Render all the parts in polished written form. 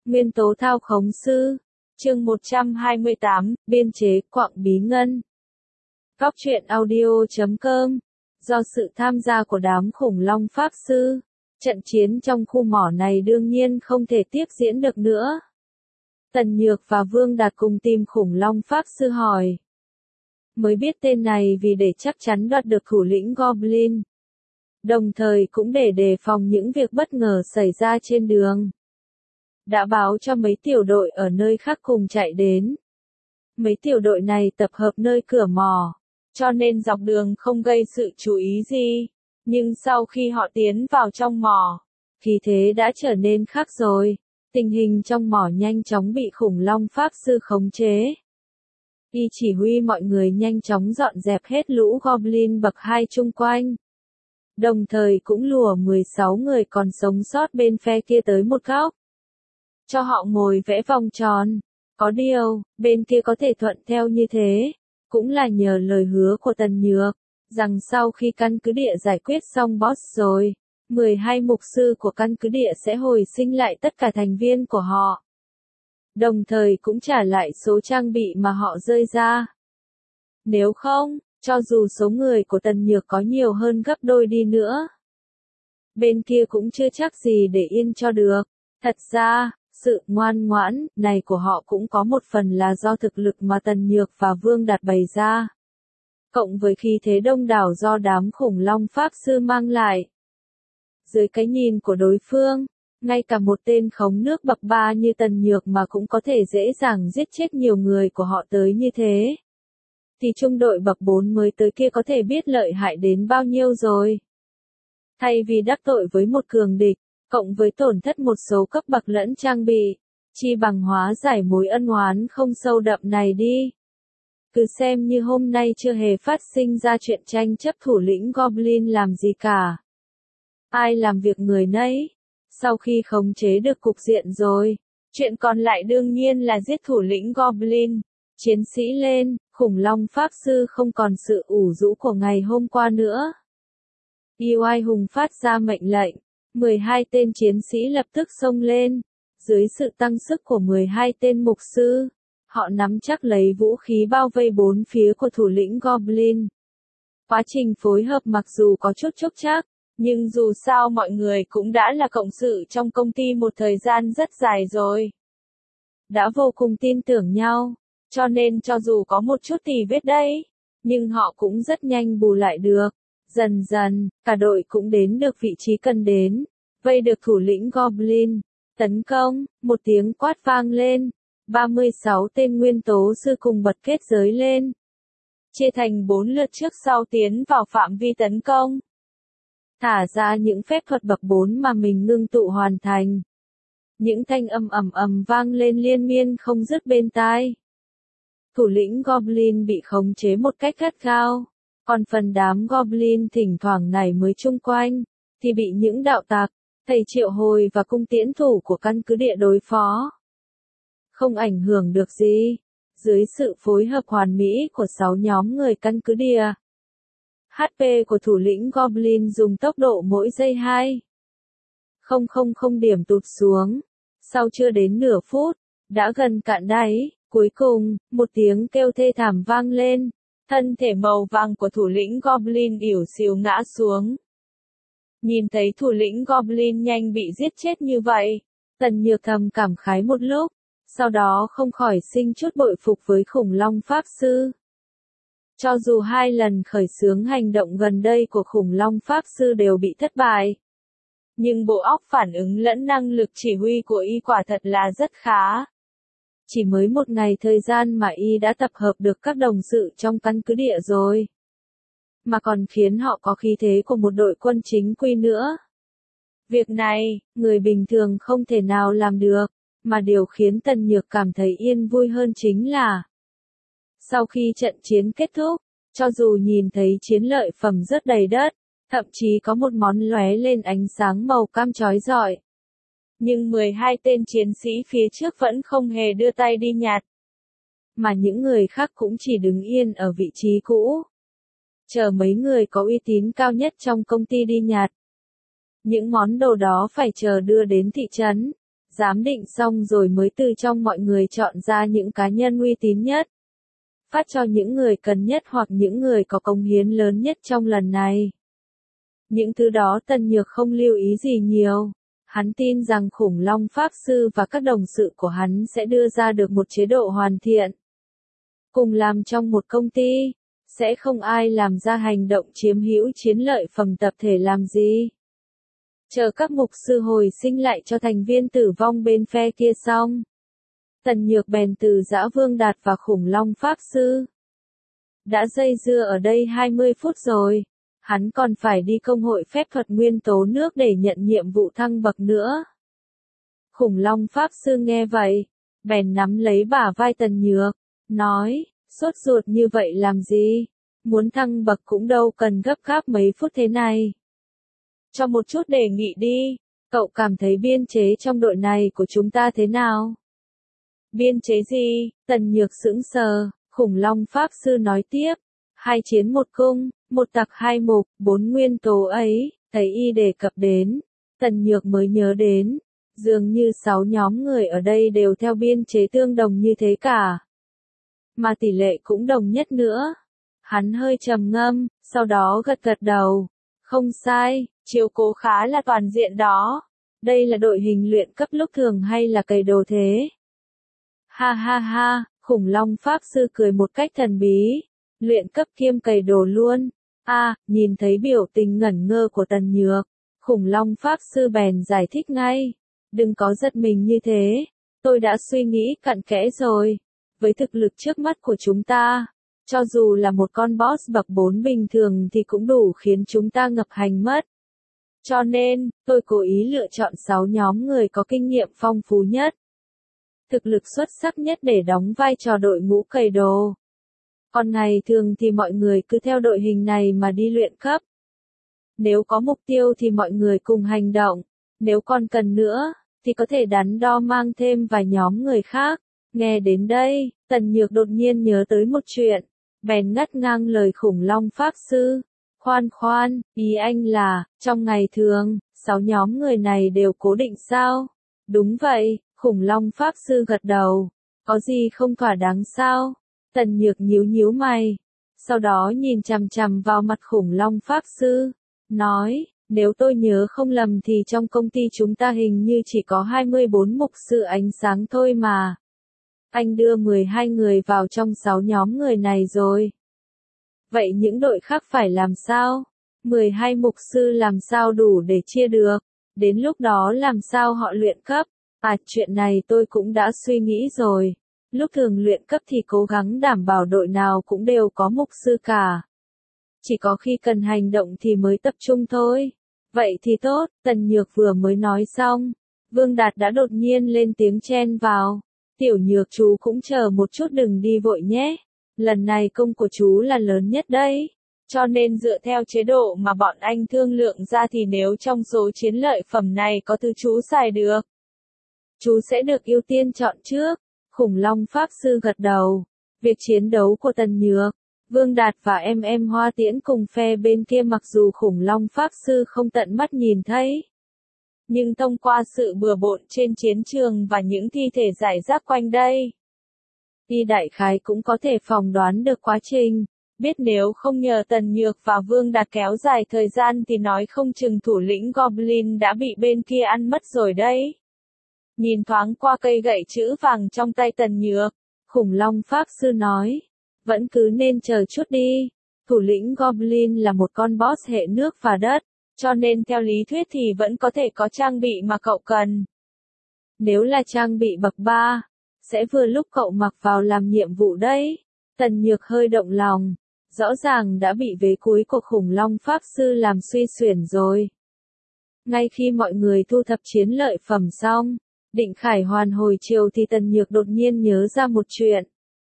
Nguyên tố thao khống sư. Chương 128, biên chế quặng bí ngân. Góc truyện audio.com. Do sự tham gia của đám khủng long pháp sư, trận chiến trong khu mỏ này đương nhiên không thể tiếp diễn được nữa. Tần Nhược và Vương Đạt cùng tìm khủng long pháp sư hỏi. Mới biết tên này vì để chắc chắn đoạt được thủ lĩnh Goblin. Đồng thời cũng để đề phòng những việc bất ngờ xảy ra trên đường. Đã báo cho mấy tiểu đội ở nơi khác cùng chạy đến. Mấy tiểu đội này tập hợp nơi cửa mỏ, cho nên dọc đường không gây sự chú ý gì. Nhưng sau khi họ tiến vào trong mỏ, khí thế đã trở nên khác rồi. Tình hình trong mỏ nhanh chóng bị khủng long pháp sư khống chế. Y chỉ huy mọi người nhanh chóng dọn dẹp hết lũ Goblin bậc 2 chung quanh. Đồng thời cũng lùa 16 người còn sống sót bên phe kia tới một góc. Cho họ ngồi vẽ vòng tròn. Có điều, bên kia có thể thuận theo như thế, cũng là nhờ lời hứa của Tần Nhược, rằng sau khi căn cứ địa giải quyết xong boss rồi, 12 mục sư của căn cứ địa sẽ hồi sinh lại tất cả thành viên của họ. Đồng thời cũng trả lại số trang bị mà họ rơi ra. Nếu không, cho dù số người của Tần Nhược có nhiều hơn gấp đôi đi nữa, bên kia cũng chưa chắc gì để yên cho được. Thật ra, sự ngoan ngoãn này của họ cũng có một phần là do thực lực mà Tần Nhược và Vương Đạt bày ra. Cộng với khí thế đông đảo do đám khủng long pháp sư mang lại. Dưới cái nhìn của đối phương, ngay cả một tên khống nước bậc 3 như Tần Nhược mà cũng có thể dễ dàng giết chết nhiều người của họ tới như thế. Thì trung đội bậc 4 mới tới kia có thể biết lợi hại đến bao nhiêu rồi. Thay vì đắc tội với một cường địch, cộng với tổn thất một số cấp bậc lẫn trang bị, chi bằng hóa giải mối ân oán không sâu đậm này đi. Cứ xem như hôm nay chưa hề phát sinh ra chuyện tranh chấp thủ lĩnh Goblin làm gì cả. Ai làm việc người nấy. Sau khi khống chế được cục diện rồi, chuyện còn lại đương nhiên là giết thủ lĩnh Goblin. Chiến sĩ lên, khủng long pháp sư không còn sự ủ rũ của ngày hôm qua nữa. Oai hùng phát ra mệnh lệnh. 12 tên chiến sĩ lập tức xông lên. Dưới sự tăng sức của 12 tên mục sư, họ nắm chắc lấy vũ khí bao vây bốn phía của thủ lĩnh Goblin. Quá trình phối hợp mặc dù có chút chốc chác, nhưng dù sao mọi người cũng đã là cộng sự trong công ty một thời gian rất dài rồi. Đã vô cùng tin tưởng nhau, cho nên cho dù có một chút tì vết đấy, nhưng họ cũng rất nhanh bù lại được. Dần dần, cả đội cũng đến được vị trí cần đến, vây được thủ lĩnh Goblin. Tấn công, một tiếng quát vang lên, 36 tên nguyên tố sư cùng bật kết giới lên. Chia thành 4 lượt trước sau tiến vào phạm vi tấn công. Thả ra những phép thuật bậc 4 mà mình ngưng tụ hoàn thành. Những thanh âm ầm ầm vang lên liên miên không dứt bên tai. Thủ lĩnh Goblin bị khống chế một cách gắt gao. Còn phần đám Goblin thỉnh thoảng này mới chung quanh, thì bị những đạo tặc, thầy triệu hồi và cung tiễn thủ của căn cứ địa đối phó. Không ảnh hưởng được gì, dưới sự phối hợp hoàn mỹ của 6 nhóm người căn cứ địa. HP của thủ lĩnh Goblin dùng tốc độ mỗi giây 2,000 điểm tụt xuống. Sau chưa đến nửa phút, đã gần cạn đáy, cuối cùng, một tiếng kêu thê thảm vang lên. Thân thể màu vàng của thủ lĩnh Goblin ỉu xìu ngã xuống. Nhìn thấy thủ lĩnh Goblin nhanh bị giết chết như vậy, Tần Nhược thầm cảm khái một lúc, sau đó không khỏi sinh chút bội phục với khủng long pháp sư. Cho dù 2 lần khởi xướng hành động gần đây của khủng long pháp sư đều bị thất bại, nhưng bộ óc phản ứng lẫn năng lực chỉ huy của y quả thật là rất khá. Chỉ mới một ngày thời gian mà y đã tập hợp được các đồng sự trong căn cứ địa rồi. Mà còn khiến họ có khí thế của một đội quân chính quy nữa. Việc này, người bình thường không thể nào làm được, mà điều khiến Tần Nhược cảm thấy yên vui hơn chính là sau khi trận chiến kết thúc, cho dù nhìn thấy chiến lợi phẩm rất đầy đất, thậm chí có một món lóe lên ánh sáng màu cam chói rọi. Nhưng 12 tên chiến sĩ phía trước vẫn không hề đưa tay đi nhặt. Mà những người khác cũng chỉ đứng yên ở vị trí cũ. Chờ mấy người có uy tín cao nhất trong công ty đi nhặt. Những món đồ đó phải chờ đưa đến thị trấn, Giám định xong rồi mới từ trong mọi người chọn ra những cá nhân uy tín nhất. Phát cho những người cần nhất hoặc những người có cống hiến lớn nhất trong lần này. Những thứ đó Tần Nhược không lưu ý gì nhiều. Hắn tin rằng Khủng Long Pháp Sư và các đồng sự của hắn sẽ đưa ra được một chế độ hoàn thiện. Cùng làm trong một công ty, sẽ không ai làm ra hành động chiếm hữu chiến lợi phẩm tập thể làm gì. Chờ các mục sư hồi sinh lại cho thành viên tử vong bên phe kia xong. Tần Nhược bèn từ giã Vương Đạt và Khủng Long Pháp Sư. Đã dây dưa ở đây 20 phút rồi. Hắn còn phải đi công hội phép thuật nguyên tố nước để nhận nhiệm vụ thăng bậc nữa. Khủng Long Pháp Sư nghe vậy, bèn nắm lấy bả vai Tần Nhược, nói, sốt ruột như vậy làm gì? Muốn thăng bậc cũng đâu cần gấp gáp mấy phút thế này. Cho một chút đề nghị đi, cậu cảm thấy biên chế trong đội này của chúng ta thế nào? Biên chế gì? Tần Nhược sững sờ, Khủng Long Pháp Sư nói tiếp, 2 chiến 1 cung, 1 tặc 2 mục, 4 nguyên tố ấy, thấy y đề cập đến, Tần Nhược mới nhớ đến, dường như 6 nhóm người ở đây đều theo biên chế tương đồng như thế cả. Mà tỷ lệ cũng đồng nhất nữa. Hắn hơi trầm ngâm, sau đó gật gật đầu. Không sai, chiếu cố khá là toàn diện đó. Đây là đội hình luyện cấp lúc thường hay là cày đồ thế? Ha ha ha, Khủng Long Pháp Sư cười một cách thần bí. Luyện cấp kiêm cày đồ luôn. Nhìn thấy biểu tình ngẩn ngơ của Tần Nhược. Khủng Long Pháp Sư bèn giải thích ngay. Đừng có giật mình như thế. Tôi đã suy nghĩ cặn kẽ rồi. Với thực lực trước mắt của chúng ta, cho dù là một con boss bậc 4 bình thường thì cũng đủ khiến chúng ta ngập hành mất. Cho nên, tôi cố ý lựa chọn 6 nhóm người có kinh nghiệm phong phú nhất, thực lực xuất sắc nhất để đóng vai trò đội ngũ cày đồ. Còn ngày thường thì mọi người cứ theo đội hình này mà đi luyện cấp. Nếu có mục tiêu thì mọi người cùng hành động, nếu còn cần nữa, thì có thể đắn đo mang thêm vài nhóm người khác. Nghe đến đây, Tần Nhược đột nhiên nhớ tới một chuyện, bèn ngắt ngang lời Khủng Long Pháp Sư. Khoan, ý anh là, trong ngày thường, 6 nhóm người này đều cố định sao? Đúng vậy, Khủng Long Pháp Sư gật đầu. Có gì không thỏa đáng sao? Tần Nhược nhíu nhíu mày. Sau đó nhìn chằm chằm vào mặt Khủng Long Pháp Sư. Nói, nếu tôi nhớ không lầm thì trong công ty chúng ta hình như chỉ có 24 mục sư ánh sáng thôi mà. Anh đưa 12 người vào trong 6 nhóm người này rồi. Vậy những đội khác phải làm sao? 12 mục sư làm sao đủ để chia được? Đến lúc đó làm sao họ luyện cấp? Chuyện này tôi cũng đã suy nghĩ rồi. Lúc thường luyện cấp thì cố gắng đảm bảo đội nào cũng đều có mục sư cả. Chỉ có khi cần hành động thì mới tập trung thôi. Vậy thì tốt, Tần Nhược vừa mới nói xong. Vương Đạt đã đột nhiên lên tiếng chen vào. Tiểu Nhược chú cũng chờ một chút đừng đi vội nhé. Lần này công của chú là lớn nhất đấy. Cho nên dựa theo chế độ mà bọn anh thương lượng ra thì nếu trong số chiến lợi phẩm này có thứ chú xài được, chú sẽ được ưu tiên chọn trước. Khủng Long Pháp Sư gật đầu. Việc chiến đấu của Tần Nhược, Vương Đạt và em Hoa Tiễn cùng phe bên kia mặc dù Khủng Long Pháp Sư không tận mắt nhìn thấy, nhưng thông qua sự bừa bộn trên chiến trường và những thi thể rải rác quanh đây, y đại khái cũng có thể phỏng đoán được quá trình. Biết nếu không nhờ Tần Nhược và Vương Đạt kéo dài thời gian thì nói không chừng thủ lĩnh Goblin đã bị bên kia ăn mất rồi đấy. Nhìn thoáng qua cây gậy chữ vàng trong tay Tần Nhược, Khủng Long Pháp Sư nói, vẫn cứ nên chờ chút đi. Thủ lĩnh Goblin là một con boss hệ nước và đất, cho nên theo lý thuyết thì vẫn có thể có trang bị mà cậu cần. Nếu là trang bị bậc 3, sẽ vừa lúc cậu mặc vào làm nhiệm vụ đấy. Tần Nhược hơi động lòng, rõ ràng đã bị vế cuối của Khủng Long Pháp Sư làm suy xuyển rồi. Ngay khi mọi người thu thập chiến lợi phẩm xong, định khải hoàn hồi chiều thì Tần Nhược đột nhiên nhớ ra một chuyện.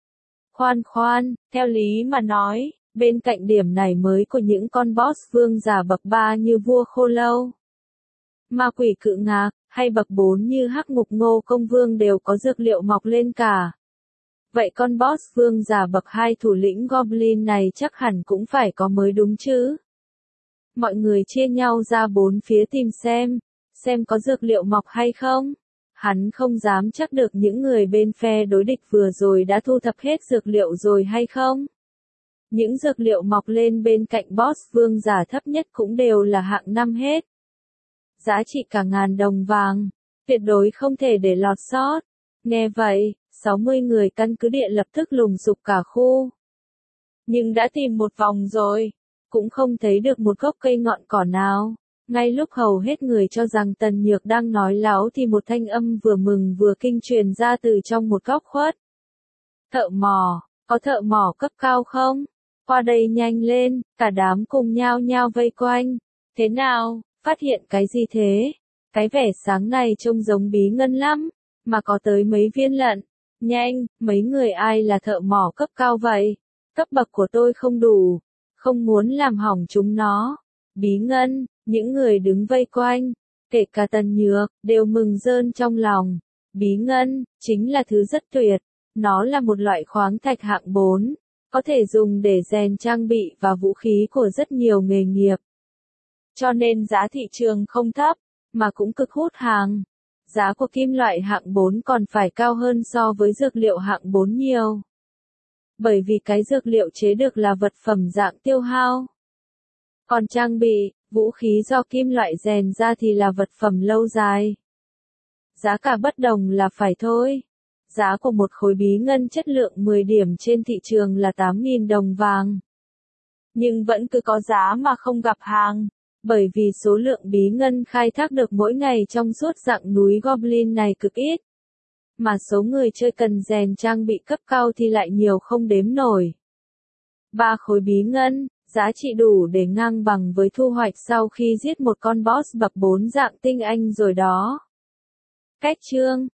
Khoan, theo lý mà nói, bên cạnh điểm này mới của những con boss vương giả bậc 3 như vua Khô Lâu, ma quỷ cự ngạc, hay bậc 4 như Hắc Ngục Ngô Công Vương đều có dược liệu mọc lên cả. Vậy con boss vương giả bậc 2 thủ lĩnh Goblin này chắc hẳn cũng phải có mới đúng chứ. Mọi người chia nhau ra 4 phía tìm xem có dược liệu mọc hay không. Hắn không dám chắc được những người bên phe đối địch vừa rồi đã thu thập hết dược liệu rồi hay không. Những dược liệu mọc lên bên cạnh boss vương giả thấp nhất cũng đều là hạng 5 hết. Giá trị cả ngàn đồng vàng, tuyệt đối không thể để lọt sót. Nghe vậy, 60 người căn cứ địa lập tức lùng sục cả khu. Nhưng đã tìm một vòng rồi, cũng không thấy được một gốc cây ngọn cỏ nào. Ngay lúc hầu hết người cho rằng Tần Nhược đang nói láo thì một thanh âm vừa mừng vừa kinh truyền ra từ trong một góc khuất. Thợ mỏ, có thợ mỏ cấp cao không? Qua đây nhanh lên, cả đám cùng nhao nhao vây quanh. Thế nào, phát hiện cái gì thế? Cái vẻ sáng này trông giống bí ngân lắm, mà có tới mấy viên lận. Nhanh, mấy người ai là thợ mỏ cấp cao vậy? Cấp bậc của tôi không đủ, không muốn làm hỏng chúng nó. Bí ngân, những người đứng vây quanh, kể cả Tần Nhược, đều mừng rơn trong lòng. Bí ngân, chính là thứ rất tuyệt. Nó là một loại khoáng thạch hạng 4, có thể dùng để rèn trang bị và vũ khí của rất nhiều nghề nghiệp. Cho nên giá thị trường không thấp, mà cũng cực hút hàng. Giá của kim loại hạng 4 còn phải cao hơn so với dược liệu hạng 4 nhiều. Bởi vì cái dược liệu chế được là vật phẩm dạng tiêu hao. Còn trang bị, vũ khí do kim loại rèn ra thì là vật phẩm lâu dài. Giá cả bất đồng là phải thôi. Giá của một khối bí ngân chất lượng 10 điểm trên thị trường là 8.000 đồng vàng. Nhưng vẫn cứ có giá mà không gặp hàng, bởi vì số lượng bí ngân khai thác được mỗi ngày trong suốt dạng núi Goblin này cực ít. Mà số người chơi cần rèn trang bị cấp cao thì lại nhiều không đếm nổi. 3 khối bí ngân, giá trị đủ để ngang bằng với thu hoạch sau khi giết một con boss bậc 4 dạng tinh anh rồi đó. Cách chương